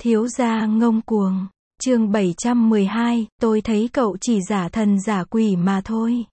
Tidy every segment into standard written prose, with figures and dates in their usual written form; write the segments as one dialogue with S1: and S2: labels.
S1: Thiếu gia ngông cuồng. Chương 712, tôi thấy cậu chỉ giả thần giả quỷ mà thôi.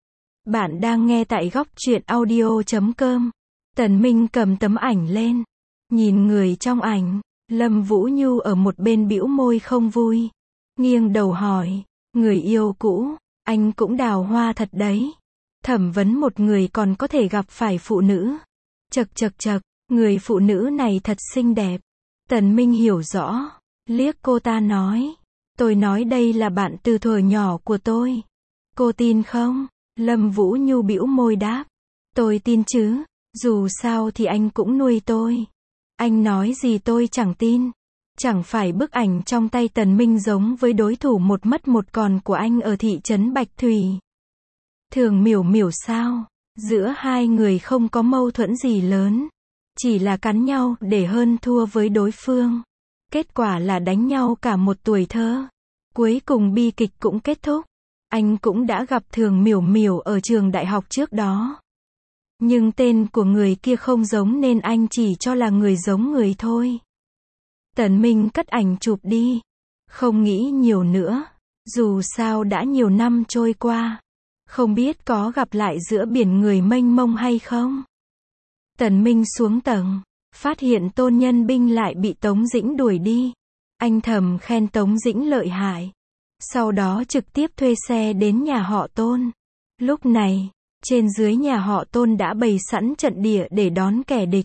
S1: Bạn đang nghe tại góc truyện audio.com. Tần Minh cầm tấm ảnh lên. Nhìn người trong ảnh, Lâm Vũ Nhu ở một bên bĩu môi không vui. Nghiêng đầu hỏi, người yêu cũ, anh cũng đào hoa thật đấy. Thẩm vấn một người còn có thể gặp phải phụ nữ. Chậc chậc chậc, người phụ nữ này thật xinh đẹp. Tần Minh hiểu rõ, liếc cô ta nói, tôi nói đây là bạn từ thuở nhỏ của tôi. Cô tin không? Lâm Vũ Nhu bĩu môi đáp, tôi tin chứ, dù sao thì anh cũng nuôi tôi. Anh nói gì tôi chẳng tin. Chẳng phải bức ảnh trong tay Tần Minh giống với đối thủ một mất một còn của anh ở thị trấn Bạch Thủy. Thường Miểu Miểu sao? Giữa hai người không có mâu thuẫn gì lớn. Chỉ là cắn nhau để hơn thua với đối phương. Kết quả là đánh nhau cả một tuổi thơ. Cuối cùng bi kịch cũng kết thúc. Anh cũng đã gặp Thường Miểu Miểu ở trường đại học trước đó. Nhưng tên của người kia không giống nên anh chỉ cho là người giống người thôi. Tần Minh cất ảnh chụp đi. Không nghĩ nhiều nữa. Dù sao đã nhiều năm trôi qua. Không biết có gặp lại giữa biển người mênh mông hay không. Tần Minh xuống tầng. Phát hiện Tôn Nhân Binh lại bị Tống Dĩnh đuổi đi. Anh thầm khen Tống Dĩnh lợi hại. Sau đó trực tiếp thuê xe đến nhà họ Tôn. Lúc này, trên dưới nhà họ Tôn đã bày sẵn trận địa để đón kẻ địch.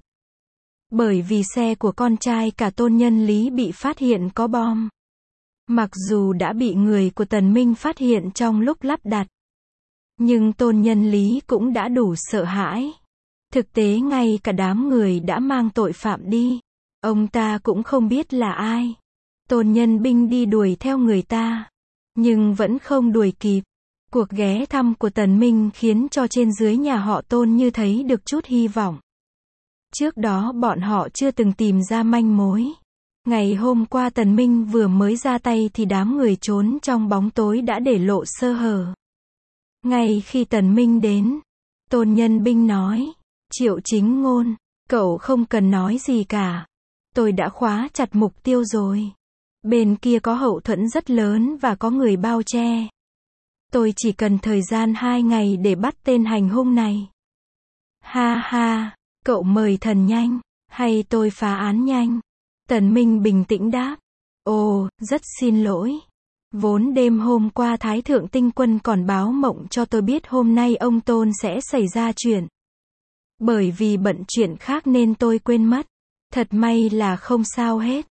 S1: Bởi vì xe của con trai cả Tôn Nhân Lý bị phát hiện có bom. Mặc dù đã bị người của Tần Minh phát hiện trong lúc lắp đặt. Nhưng Tôn Nhân Lý cũng đã đủ sợ hãi. Thực tế ngay cả đám người đã mang tội phạm đi. Ông ta cũng không biết là ai. Tôn Nhân Binh đi đuổi theo người ta. Nhưng vẫn không đuổi kịp. Cuộc ghé thăm của Tần Minh khiến cho trên dưới nhà họ Tôn như thấy được chút hy vọng. Trước đó bọn họ chưa từng tìm ra manh mối. Ngày hôm qua Tần Minh vừa mới ra tay thì đám người trốn trong bóng tối đã để lộ sơ hở. Ngay khi Tần Minh đến, Tôn Nhân Binh nói, Triệu Chính Ngôn, cậu không cần nói gì cả. Tôi đã khóa chặt mục tiêu rồi. Bên kia có hậu thuẫn rất lớn và có người bao che. Tôi chỉ cần thời gian 2 ngày để bắt tên hành hung này. Ha ha, cậu mời thần nhanh, hay tôi phá án nhanh? Tần Minh bình tĩnh đáp. Ồ, rất xin lỗi. Vốn đêm hôm qua Thái Thượng Tinh Quân còn báo mộng cho tôi biết hôm nay ông Tôn sẽ xảy ra chuyện. Bởi vì bận chuyện khác nên tôi quên mất. Thật may là không sao hết.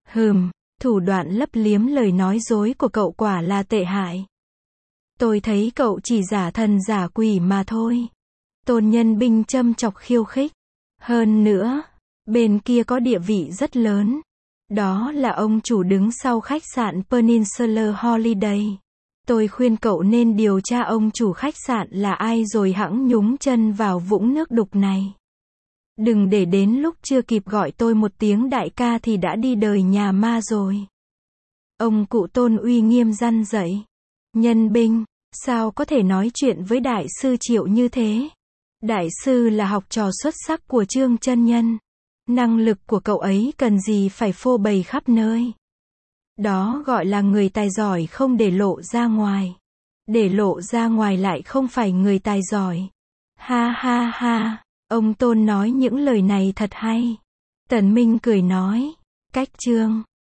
S1: Thủ đoạn lấp liếm lời nói dối của cậu quả là tệ hại. Tôi thấy cậu chỉ giả thần giả quỷ mà thôi. Tôn Nhân Binh châm chọc khiêu khích. Hơn nữa, bên kia có địa vị rất lớn. Đó là ông chủ đứng sau khách sạn Peninsula Holiday. Tôi khuyên cậu nên điều tra ông chủ khách sạn là ai rồi hẵng nhúng chân vào vũng nước đục này. Đừng để đến lúc chưa kịp gọi tôi một tiếng đại ca thì đã đi đời nhà ma rồi. Ông cụ Tôn uy nghiêm răn dạy. Nhân Binh, sao có thể nói chuyện với đại sư Triệu như thế? Đại sư là học trò xuất sắc của Trương chân nhân. Năng lực của cậu ấy cần gì phải phô bày khắp nơi. Đó gọi là người tài giỏi không để lộ ra ngoài. Để lộ ra ngoài lại không phải người tài giỏi. Ha ha ha, ông Tôn nói những lời này thật hay. Tần Minh cười nói, cách Trương